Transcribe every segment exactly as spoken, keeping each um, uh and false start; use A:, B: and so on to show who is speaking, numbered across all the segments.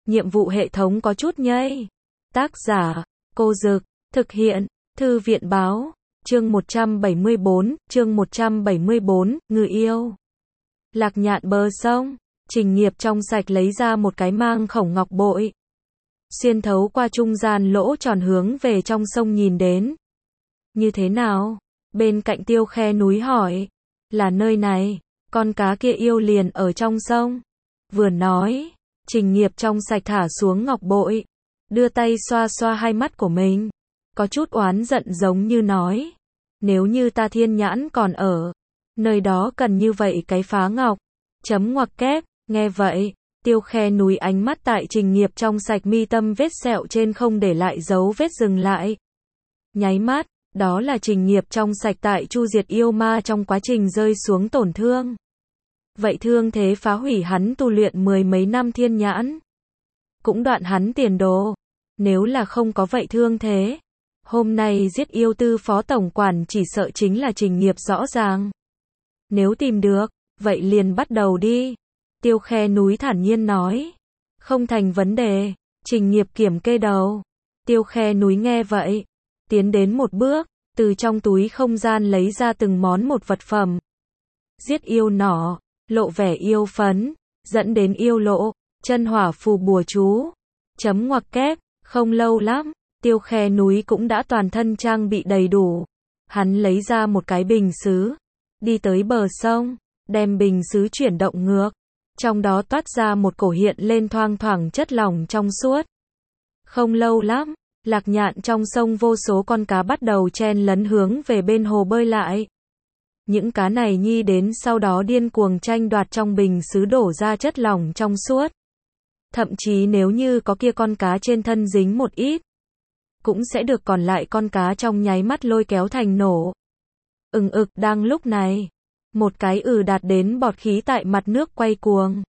A: nhiệm vụ hệ thống có chút nhây. Tác giả, Cô Dực, thực hiện, Thư viện Báo, chương một trăm bảy mươi bốn, chương một trăm bảy mươi bốn, Ngư Yêu. Lạc Nhạn bờ sông, Trình Nghiệp trong sạch lấy ra một cái mang khổng ngọc bội. Xuyên thấu qua trung gian lỗ tròn hướng về trong sông nhìn đến. Như thế nào? Bên cạnh Tiêu Khe núi hỏi. Là nơi này, con cá kia yêu liền ở trong sông. Vừa nói, Trình Nghiệp trong sạch thả xuống ngọc bội, đưa tay xoa xoa hai mắt của mình, có chút oán giận giống như nói, nếu như ta thiên nhãn còn ở, nơi đó cần như vậy cái phá ngọc, chấm ngoặc kép, nghe vậy, Tiêu Khe núi ánh mắt tại Trình Nghiệp trong sạch mi tâm vết sẹo trên không để lại dấu vết dừng lại. Nháy mắt, đó là Trình Nghiệp trong sạch tại chu diệt yêu ma trong quá trình rơi xuống tổn thương. Vậy thương thế phá hủy hắn tu luyện mười mấy năm thiên nhãn. Cũng đoạn hắn tiền đồ. Nếu là không có vậy thương thế, hôm nay giết yêu tư phó tổng quản chỉ sợ chính là Trình Nghiệp rõ ràng. Nếu tìm được, vậy liền bắt đầu đi. Tiêu Khe núi thản nhiên nói. Không thành vấn đề. Trình Nghiệp kiểm kê đầu. Tiêu Khe núi nghe vậy, tiến đến một bước, từ trong túi không gian lấy ra từng món một vật phẩm. Giết yêu nỏ, lộ vẻ yêu phấn, dẫn đến yêu lộ, chân hỏa phù bùa chú, chấm ngoặc kép, không lâu lắm, Tiêu Khe núi cũng đã toàn thân trang bị đầy đủ. Hắn lấy ra một cái bình sứ, đi tới bờ sông, đem bình sứ chuyển động ngược, trong đó toát ra một cổ hiện lên thoang thoảng chất lỏng trong suốt. Không lâu lắm, Lạc Nhạn trong sông vô số con cá bắt đầu chen lấn hướng về bên hồ bơi lại. Những cá này nhi đến sau đó điên cuồng tranh đoạt trong bình sứ đổ ra chất lỏng trong suốt. Thậm chí nếu như có kia con cá trên thân dính một ít, cũng sẽ được còn lại con cá trong nháy mắt lôi kéo thành nổ. Ừng ực đang lúc này, một cái ừ đạt đến bọt khí tại mặt nước quay cuồng.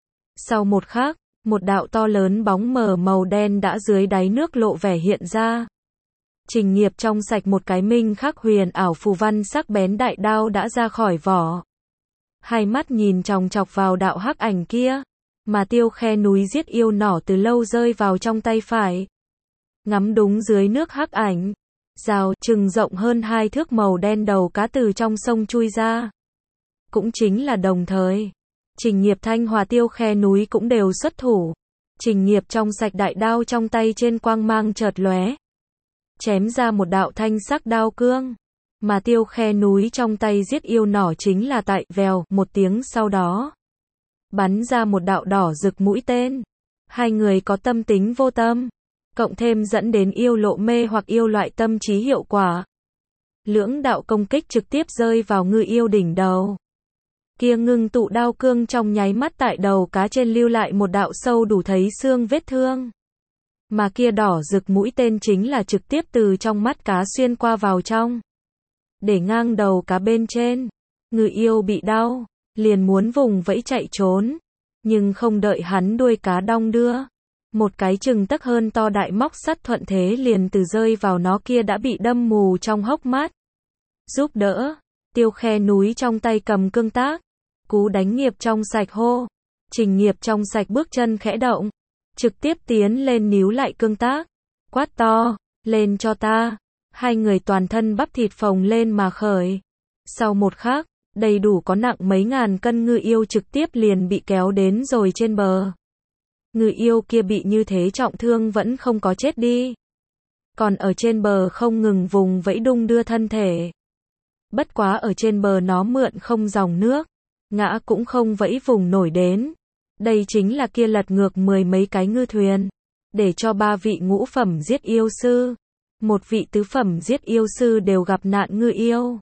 A: Sau một khắc, một đạo to lớn bóng mờ màu đen đã dưới đáy nước lộ vẻ hiện ra. Trình Nghiệp trong sạch một cái minh khắc huyền ảo phù văn sắc bén đại đao đã ra khỏi vỏ. Hai mắt nhìn chòng chọc vào đạo hắc ảnh kia, mà Tiêu Khe núi giết yêu nỏ từ lâu rơi vào trong tay phải. Ngắm đúng dưới nước hắc ảnh, rào chừng rộng hơn hai thước màu đen đầu cá từ trong sông chui ra. Cũng chính là đồng thời, Trình Nghiệp Thanh hòa Tiêu Khe núi cũng đều xuất thủ. Trình Nghiệp trong sạch đại đao trong tay trên quang mang chợt lóe, chém ra một đạo thanh sắc đao cương, mà Tiêu Khe núi trong tay giết yêu nỏ chính là tại vèo một tiếng sau đó, bắn ra một đạo đỏ rực mũi tên. Hai người có tâm tính vô tâm, cộng thêm dẫn đến yêu lộ mê hoặc yêu loại tâm trí hiệu quả. Lưỡng đạo công kích trực tiếp rơi vào ngư yêu đỉnh đầu. Kia ngưng tụ đao cương trong nháy mắt tại đầu cá trên lưu lại một đạo sâu đủ thấy xương vết thương. Mà kia đỏ rực mũi tên chính là trực tiếp từ trong mắt cá xuyên qua vào trong, để ngang đầu cá bên trên. Ngư yêu bị đau, liền muốn vùng vẫy chạy trốn, nhưng không đợi hắn đuôi cá đong đưa, một cái chừng tấc hơn to đại móc sắt thuận thế liền từ rơi vào nó kia đã bị đâm mù trong hốc mắt. Giúp đỡ, Tiêu Khe núi trong tay cầm cương tác, cú đánh Nghiệp trong sạch hô. Trình Nghiệp trong sạch bước chân khẽ động, trực tiếp tiến lên níu lại cương tác, quát to, lên cho ta. Hai người toàn thân bắp thịt phồng lên mà khởi. Sau một khắc, đầy đủ có nặng mấy ngàn cân ngư yêu trực tiếp liền bị kéo đến rồi trên bờ. Ngư yêu kia bị như thế trọng thương vẫn không có chết đi, còn ở trên bờ không ngừng vùng vẫy đung đưa thân thể. Bất quá ở trên bờ nó mượn không dòng nước, ngã cũng không vẫy vùng nổi đến. Đây chính là kia lật ngược mười mấy cái ngư thuyền, để cho ba vị ngũ phẩm giết yêu sư, một vị tứ phẩm giết yêu sư đều gặp nạn ngư yêu.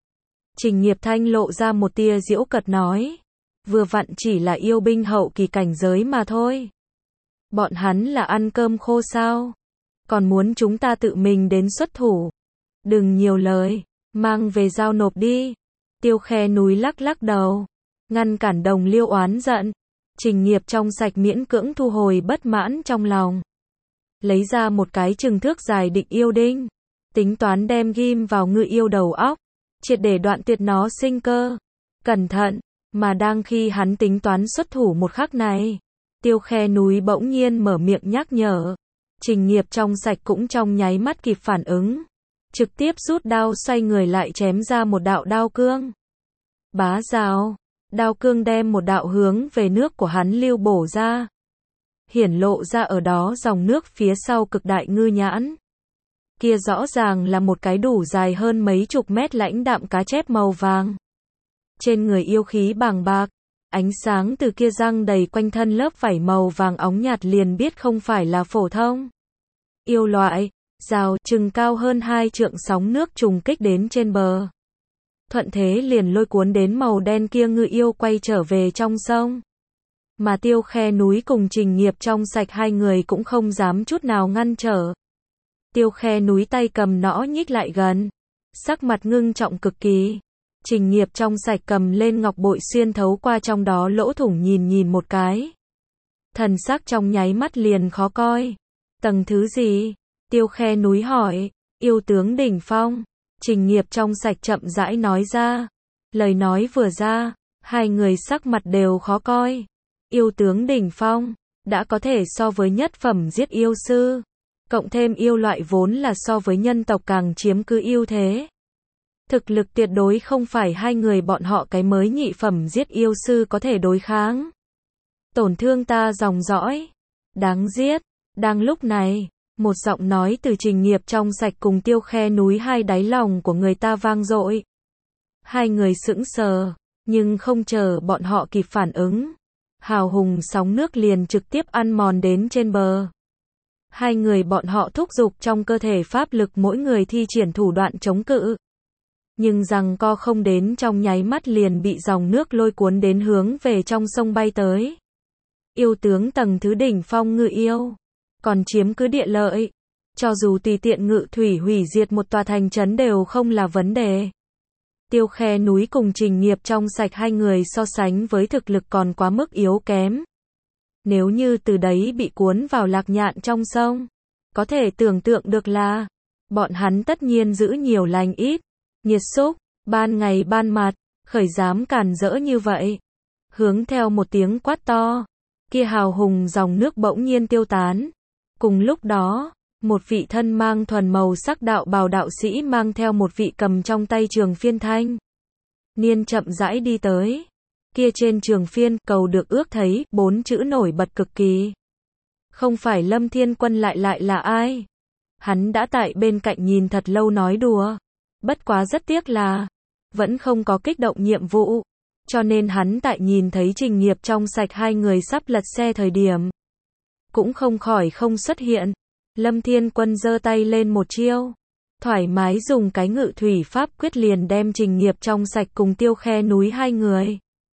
A: Trình Nghiệp Thanh lộ ra một tia giễu cợt nói, vừa vặn chỉ là yêu binh hậu kỳ cảnh giới mà thôi. Bọn hắn là ăn cơm khô sao? Còn muốn chúng ta tự mình đến xuất thủ? Đừng nhiều lời, mang về giao nộp đi. Tiêu Khe núi lắc lắc đầu, ngăn cản đồng liêu oán giận. Trình Nghiệp trong sạch miễn cưỡng thu hồi bất mãn trong lòng, lấy ra một cái chừng thước dài định yêu đinh, tính toán đem ghim vào ngư yêu đầu óc, triệt để đoạn tuyệt nó sinh cơ. Cẩn thận, mà đang khi hắn tính toán xuất thủ một khắc này, Tiêu Khe Núi bỗng nhiên mở miệng nhắc nhở. Trình Nghiệp trong sạch cũng trong nháy mắt kịp phản ứng. Trực tiếp rút đao xoay người lại chém ra một đạo đao cương. Bá dao, đao cương đem một đạo hướng về nước của hắn lưu bổ ra. Hiển lộ ra ở đó dòng nước phía sau cực đại ngư nhãn. Kia rõ ràng là một cái đủ dài hơn mấy chục mét lãnh đạm cá chép màu vàng. Trên người yêu khí bàng bạc, ánh sáng từ kia răng đầy quanh thân lớp vảy màu vàng óng nhạt liền biết không phải là phổ thông yêu loại. Rào chừng cao hơn hai trượng sóng nước trùng kích đến trên bờ. Thuận thế liền lôi cuốn đến màu đen kia ngư yêu quay trở về trong sông. Mà Tiêu Khe Núi cùng Trình Nghiệp trong sạch hai người cũng không dám chút nào ngăn trở. Tiêu Khe Núi tay cầm nõ nhích lại gần, sắc mặt ngưng trọng cực kỳ. Trình Nghiệp trong sạch cầm lên ngọc bội xuyên thấu qua trong đó lỗ thủng nhìn nhìn một cái. Thần sắc trong nháy mắt liền khó coi. Tầng thứ gì? Tiêu Khe Núi hỏi. Yêu tướng đỉnh phong. Trình Nghiệp trong sạch chậm rãi nói ra. Lời nói vừa ra, hai người sắc mặt đều khó coi. Yêu tướng đỉnh phong, đã có thể so với nhất phẩm giết yêu sư. Cộng thêm yêu loại vốn là so với nhân tộc càng chiếm cứ ưu thế. Thực lực tuyệt đối không phải hai người bọn họ cái mới nhị phẩm giết yêu sư có thể đối kháng. Tổn thương ta dòng dõi. Đáng giết. Đang lúc này, một giọng nói từ Trình Nghiệp trong sạch cùng Tiêu Khe Núi hai đáy lòng của người ta vang dội. Hai người sững sờ, nhưng không chờ bọn họ kịp phản ứng. Hào hùng sóng nước liền trực tiếp ăn mòn đến trên bờ. Hai người bọn họ thúc giục trong cơ thể pháp lực mỗi người thi triển thủ đoạn chống cự. Nhưng rằng co không đến trong nháy mắt liền bị dòng nước lôi cuốn đến hướng về trong sông bay tới. Yêu tướng tầng thứ đỉnh phong ngự yêu, còn chiếm cứ địa lợi. Cho dù tùy tiện ngự thủy hủy diệt một tòa thành trấn đều không là vấn đề. Tiêu Khe Núi cùng Trình Nghiệp trong sạch hai người so sánh với thực lực còn quá mức yếu kém. Nếu như từ đấy bị cuốn vào lạc nhạn trong sông, có thể tưởng tượng được là bọn hắn tất nhiên giữ nhiều lành ít. Nhiệt xúc, ban ngày ban mặt, khởi dám càn rỡ như vậy. Hướng theo một tiếng quát to, kia hào hùng dòng nước bỗng nhiên tiêu tán. Cùng lúc đó, một vị thân mang thuần màu sắc đạo bào đạo sĩ mang theo một vị cầm trong tay trường phiên thanh niên chậm rãi đi tới. Kia trên trường phiên, cầu được ước thấy, bốn chữ nổi bật cực kỳ. Không phải Lâm Thiên Quân lại lại là ai? Hắn đã tại bên cạnh nhìn thật lâu nói đùa. Bất quá rất tiếc là, vẫn không có kích động nhiệm vụ. Cho nên hắn tại nhìn thấy Trình Nghiệp trong sạch hai người sắp lật xe thời điểm. Cũng không khỏi không xuất hiện. Lâm Thiên Quân giơ tay lên một chiêu. Thoải mái dùng cái ngự thủy pháp quyết liền đem Trình Nghiệp trong sạch cùng Tiêu Khe Núi hai người.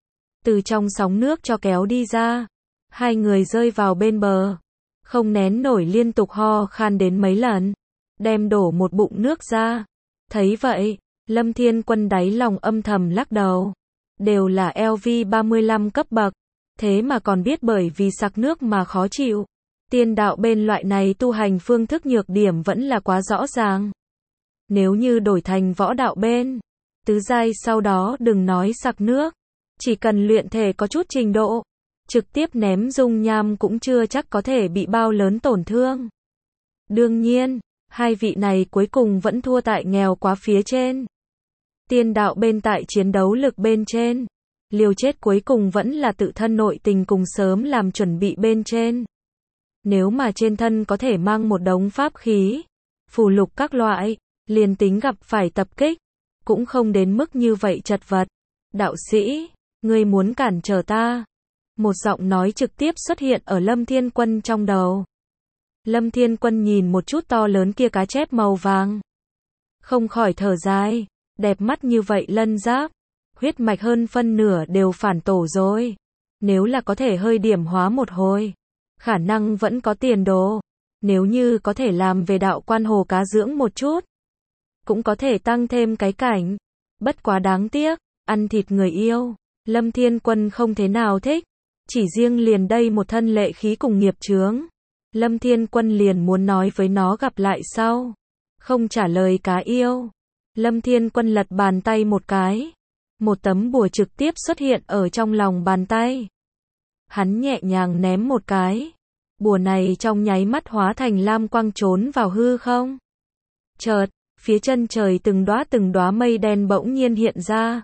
A: Từ trong sóng nước cho kéo đi ra. Hai người rơi vào bên bờ. Không nén nổi liên tục ho khan đến mấy lần. Đem đổ một bụng nước ra. Thấy vậy, Lâm Thiên Quân đáy lòng âm thầm lắc đầu. Đều là L V ba mươi lăm cấp bậc. Thế mà còn biết bởi vì sặc nước mà khó chịu. Tiên đạo bên loại này tu hành phương thức nhược điểm vẫn là quá rõ ràng. Nếu như đổi thành võ đạo bên, tứ giai sau đó đừng nói sặc nước. Chỉ cần luyện thể có chút trình độ, trực tiếp ném dung nham cũng chưa chắc có thể bị bao lớn tổn thương. Đương nhiên, hai vị này cuối cùng vẫn thua tại nghèo quá phía trên. Tiên đạo bên tại chiến đấu lực bên trên, liều chết cuối cùng vẫn là tự thân nội tình cùng sớm làm chuẩn bị bên trên. Nếu mà trên thân có thể mang một đống pháp khí, phù lục các loại, liền tính gặp phải tập kích, cũng không đến mức như vậy chật vật. Đạo sĩ, ngươi muốn cản trở ta. Một giọng nói trực tiếp xuất hiện ở Lâm Thiên Quân trong đầu. Lâm Thiên Quân nhìn một chút to lớn kia cá chép màu vàng. Không khỏi thở dài, đẹp mắt như vậy lân giáp. Huyết mạch hơn phân nửa đều phản tổ rồi. Nếu là có thể hơi điểm hóa một hồi, khả năng vẫn có tiền đồ. Nếu như có thể làm về đạo quan hồ cá dưỡng một chút, cũng có thể tăng thêm cái cảnh. Bất quá đáng tiếc, ăn thịt người yêu, Lâm Thiên Quân không thế nào thích. Chỉ riêng liền đây một thân lệ khí cùng nghiệp chướng, Lâm Thiên Quân liền muốn nói với nó gặp lại sau. Không trả lời cá yêu. Lâm Thiên Quân lật bàn tay một cái. Một tấm bùa trực tiếp xuất hiện ở trong lòng bàn tay. Hắn nhẹ nhàng ném một cái. Bùa này trong nháy mắt hóa thành lam quang trốn vào hư không. Chợt, phía chân trời từng đóa từng đóa mây đen bỗng nhiên hiện ra.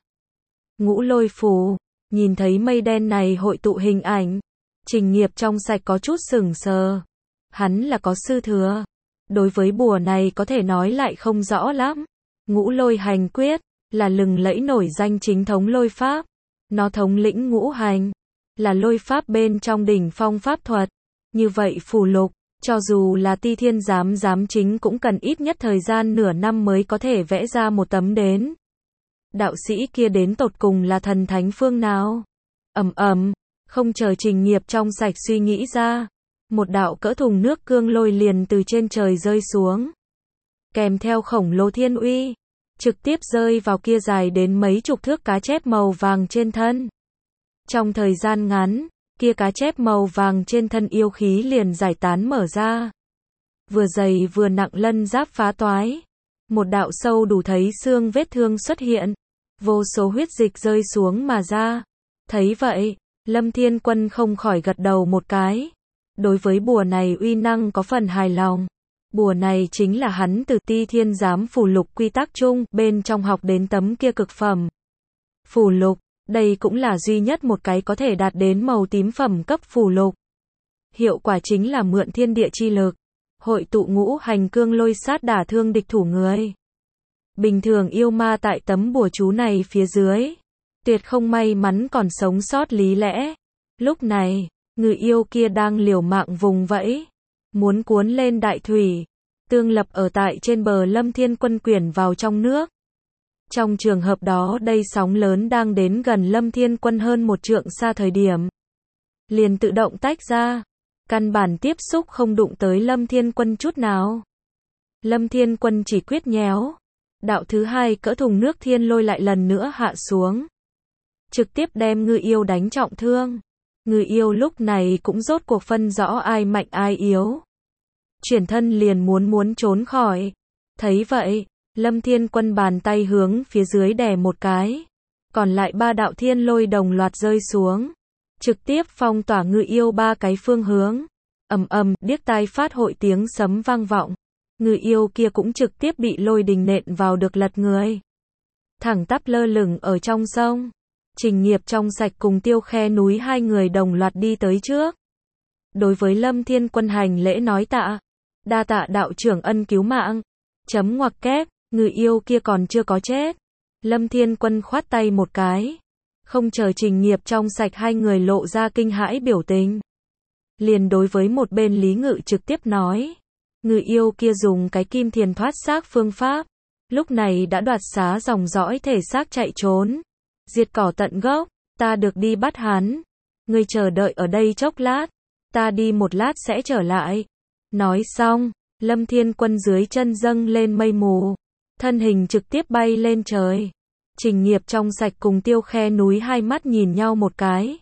A: Ngũ lôi phù, nhìn thấy mây đen này hội tụ hình ảnh. Trình Nghiệp trong sạch có chút sửng sờ. Hắn là có sư thừa. Đối với bùa này có thể nói lại không rõ lắm. Ngũ lôi hành quyết, là lừng lẫy nổi danh chính thống lôi pháp. Nó thống lĩnh ngũ hành, là lôi pháp bên trong đỉnh phong pháp thuật. Như vậy phù lục, cho dù là Ti Thiên giám giám chính cũng cần ít nhất thời gian nửa năm mới có thể vẽ ra một tấm đến. Đạo sĩ kia đến tột cùng là thần thánh phương nào? Ầm ầm, không chờ Trình Nghiệp trong sạch suy nghĩ ra, một đạo cỡ thùng nước cương lôi liền từ trên trời rơi xuống, kèm theo khổng lồ thiên uy, trực tiếp rơi vào kia dài đến mấy chục thước cá chép màu vàng trên thân. Trong thời gian ngắn, kia cá chép màu vàng trên thân yêu khí liền giải tán mở ra. Vừa dày vừa nặng lân giáp phá toái. Một đạo sâu đủ thấy xương vết thương xuất hiện. Vô số huyết dịch rơi xuống mà ra. Thấy vậy, Lâm Thiên Quân không khỏi gật đầu một cái. Đối với bùa này uy năng có phần hài lòng. Bùa này chính là hắn từ Ti Thiên giám phù lục quy tắc chung bên trong học đến tấm kia cực phẩm phù lục. Đây cũng là duy nhất một cái có thể đạt đến màu tím phẩm cấp phù lục. Hiệu quả chính là mượn thiên địa chi lực, hội tụ ngũ hành cương lôi sát đả thương địch thủ người. Bình thường yêu ma tại tấm bùa chú này phía dưới, tuyệt không may mắn còn sống sót lý lẽ. Lúc này, người yêu kia đang liều mạng vùng vẫy, muốn cuốn lên đại thủy, tương lập ở tại trên bờ Lâm Thiên Quân quyển vào trong nước. Trong trường hợp đó đây sóng lớn đang đến gần Lâm Thiên Quân hơn một trượng xa thời điểm, liền tự động tách ra, căn bản tiếp xúc không đụng tới Lâm Thiên Quân chút nào. Lâm Thiên Quân chỉ quyết nhéo, đạo thứ hai cỡ thùng nước thiên lôi lại lần nữa hạ xuống, trực tiếp đem ngư yêu đánh trọng thương. Ngư yêu lúc này cũng rốt cuộc phân rõ ai mạnh ai yếu, chuyển thân liền muốn muốn trốn khỏi. Thấy vậy, Lâm Thiên Quân bàn tay hướng phía dưới đè một cái, còn lại ba đạo thiên lôi đồng loạt rơi xuống, trực tiếp phong tỏa ngư yêu ba cái phương hướng. Ầm ầm, điếc tai phát hội tiếng sấm vang vọng. Ngư yêu kia cũng trực tiếp bị lôi đình nện vào được lật người, thẳng tắp lơ lửng ở trong sông. Trình Nghiệp trong sạch cùng Tiêu Khe núi hai người đồng loạt đi tới trước. Đối với Lâm Thiên Quân hành lễ nói tạ. Đa tạ đạo trưởng ân cứu mạng. Chấm ngoặc kép, người yêu kia còn chưa có chết. Lâm Thiên Quân khoát tay một cái. Không chờ Trình Nghiệp trong sạch hai người lộ ra kinh hãi biểu tình, liền đối với một bên Lý Ngự trực tiếp nói. Người yêu kia dùng cái kim thiền thoát xác phương pháp, lúc này đã đoạt xá dòng dõi thể xác chạy trốn. Diệt cỏ tận gốc, ta được đi bắt hắn. Ngươi chờ đợi ở đây chốc lát, ta đi một lát sẽ trở lại. Nói xong, Lâm Thiên Quân dưới chân dâng lên mây mù, thân hình trực tiếp bay lên trời. Trình Nghiệp trong sạch cùng Tiêu Khe núi hai mắt nhìn nhau một cái,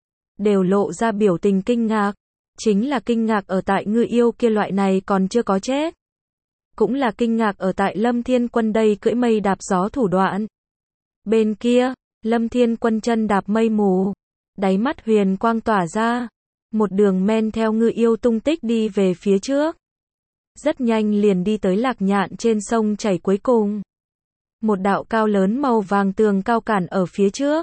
A: đều lộ ra biểu tình kinh ngạc. Chính là kinh ngạc ở tại ngư yêu kia loại này còn chưa có chết, cũng là kinh ngạc ở tại Lâm Thiên Quân đây cưỡi mây đạp gió thủ đoạn. Bên kia, Lâm Thiên Quân chân đạp mây mù, đáy mắt huyền quang tỏa ra, một đường men theo ngư yêu tung tích đi về phía trước. Rất nhanh liền đi tới Lạc Nhạn trên sông chảy cuối cùng. Một đạo cao lớn màu vàng tường cao cản ở phía trước.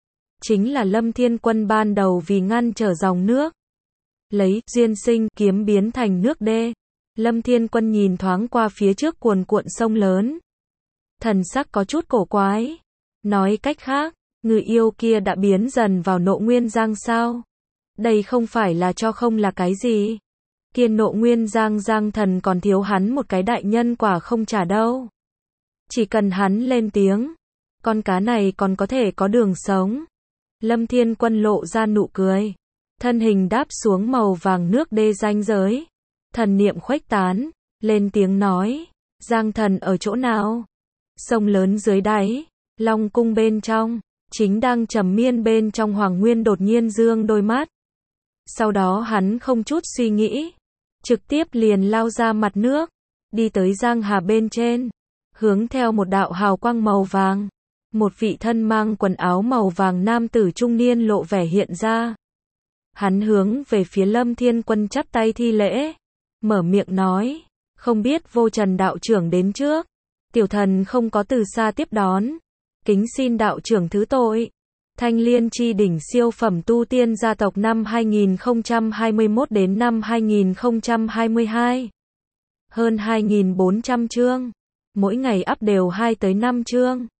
A: Chính là Lâm Thiên Quân ban đầu vì ngăn trở dòng nước, lấy duyên sinh kiếm biến thành nước đê. Lâm Thiên Quân nhìn thoáng qua phía trước cuồn cuộn sông lớn, thần sắc có chút cổ quái. Nói cách khác, người yêu kia đã biến dần vào Nộ Nguyên Giang sao? Đây không phải là cho không là cái gì. Kia Nộ Nguyên Giang Giang thần còn thiếu hắn một cái đại nhân quả không trả đâu. Chỉ cần hắn lên tiếng, con cá này còn có thể có đường sống. Lâm Thiên Quân lộ ra nụ cười, thân hình đáp xuống màu vàng nước đê ranh giới. Thần niệm khuếch tán, lên tiếng nói, Giang thần ở chỗ nào? Sông lớn dưới đáy, Long cung bên trong, chính đang trầm miên bên trong Hoàng Nguyên đột nhiên dương đôi mắt. Sau đó hắn không chút suy nghĩ, trực tiếp liền lao ra mặt nước, đi tới Giang Hà bên trên, hướng theo một đạo hào quang màu vàng. Một vị thân mang quần áo màu vàng nam tử trung niên lộ vẻ hiện ra. Hắn hướng về phía Lâm Thiên Quân chắp tay thi lễ, mở miệng nói, không biết vô trần đạo trưởng đến trước, tiểu thần không có từ xa tiếp đón, kính xin đạo trưởng thứ tội. Thanh Liên chi đỉnh siêu phẩm tu tiên gia tộc năm hai nghìn không trăm hai mươi mốt đến năm hai nghìn không trăm hai mươi hai. Hơn hai nghìn bốn trăm chương, mỗi ngày up đều hai tới năm chương.